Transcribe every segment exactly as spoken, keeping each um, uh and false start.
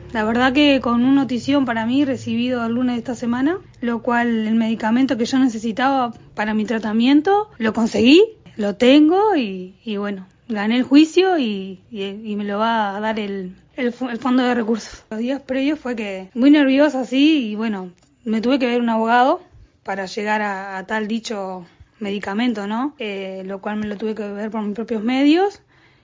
La verdad que con una notición para mí recibido el lunes de esta semana, lo cual el medicamento que yo necesitaba para mi tratamiento lo conseguí, lo tengo y, y bueno, gané el juicio y, y, y me lo va a dar el, el, el fondo de recursos. Los días previos fue que muy nerviosa así y bueno, me tuve que ver un abogado para llegar a, a tal dicho medicamento, ¿no? Eh, lo cual me lo tuve que ver por mis propios medios.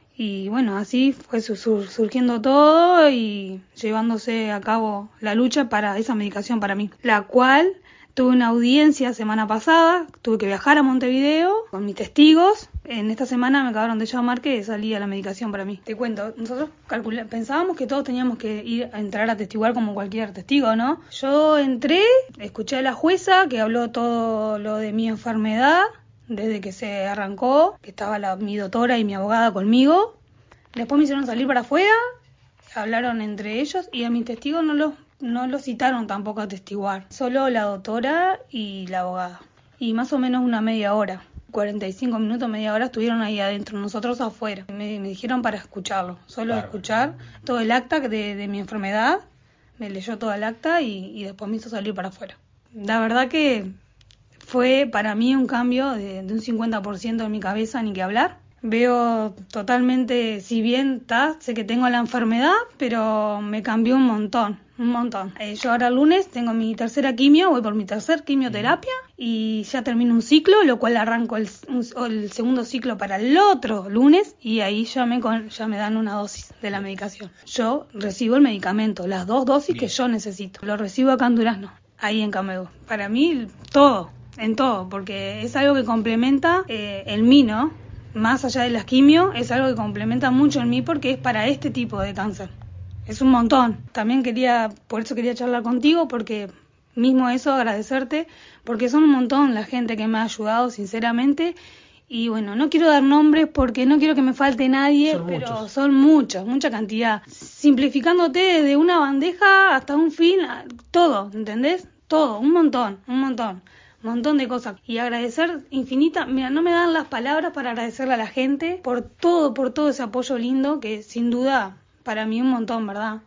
Y bueno, así fue surgiendo todo y llevándose a cabo la lucha para esa medicación para mí, la cual tuve una audiencia semana pasada, tuve que viajar a Montevideo con mis testigos. En esta semana me acabaron de llamar que salía la medicación para mí. Te cuento, nosotros calcula- pensábamos que todos teníamos que ir a entrar a testiguar como cualquier testigo, ¿no? Yo entré, escuché a la jueza que habló todo lo de mi enfermedad, desde que se arrancó, que estaba la, mi doctora y mi abogada conmigo. Después me hicieron salir para afuera, hablaron entre ellos y a mis testigos no los, no los citaron tampoco a testiguar. Solo la doctora y la abogada. Y más o menos una media hora, cuarenta y cinco minutos, media hora estuvieron ahí adentro, nosotros afuera. Me, me dijeron para escucharlo, solo claro. escuchar todo el acta de, de mi enfermedad. Me leyó todo el acta y, y después me hizo salir para afuera. La verdad que fue para mí un cambio de, de un cincuenta por ciento en mi cabeza, ni que hablar. Veo totalmente, si bien está, sé que tengo la enfermedad, pero me cambió un montón, un montón. Eh, yo ahora el lunes tengo mi tercera quimio, voy por mi tercer quimioterapia y ya termino un ciclo, lo cual arranco el, un, el segundo ciclo para el otro lunes y ahí ya me, con, ya me dan una dosis de la medicación. Yo recibo el medicamento, las dos dosis bien. Que yo necesito. Lo recibo acá en Durazno, ahí en Camego. Para mí, todo, en todo, porque es algo que complementa eh, el mí, ¿no? Más allá de las quimio, es algo que complementa mucho en mí porque es para este tipo de cáncer. Es un montón. También quería, por eso quería charlar contigo, porque mismo eso, agradecerte, porque son un montón la gente que me ha ayudado, sinceramente. Y bueno, no quiero dar nombres porque no quiero que me falte nadie, son pero muchos. Son muchos, mucha cantidad. Simplificándote desde una bandeja hasta un fin, todo, ¿entendés? Todo, un montón, un montón. Montón de cosas y agradecer infinita, mira, no me dan las palabras para agradecerle a la gente por todo, por todo ese apoyo lindo que sin duda para mí un montón, ¿verdad?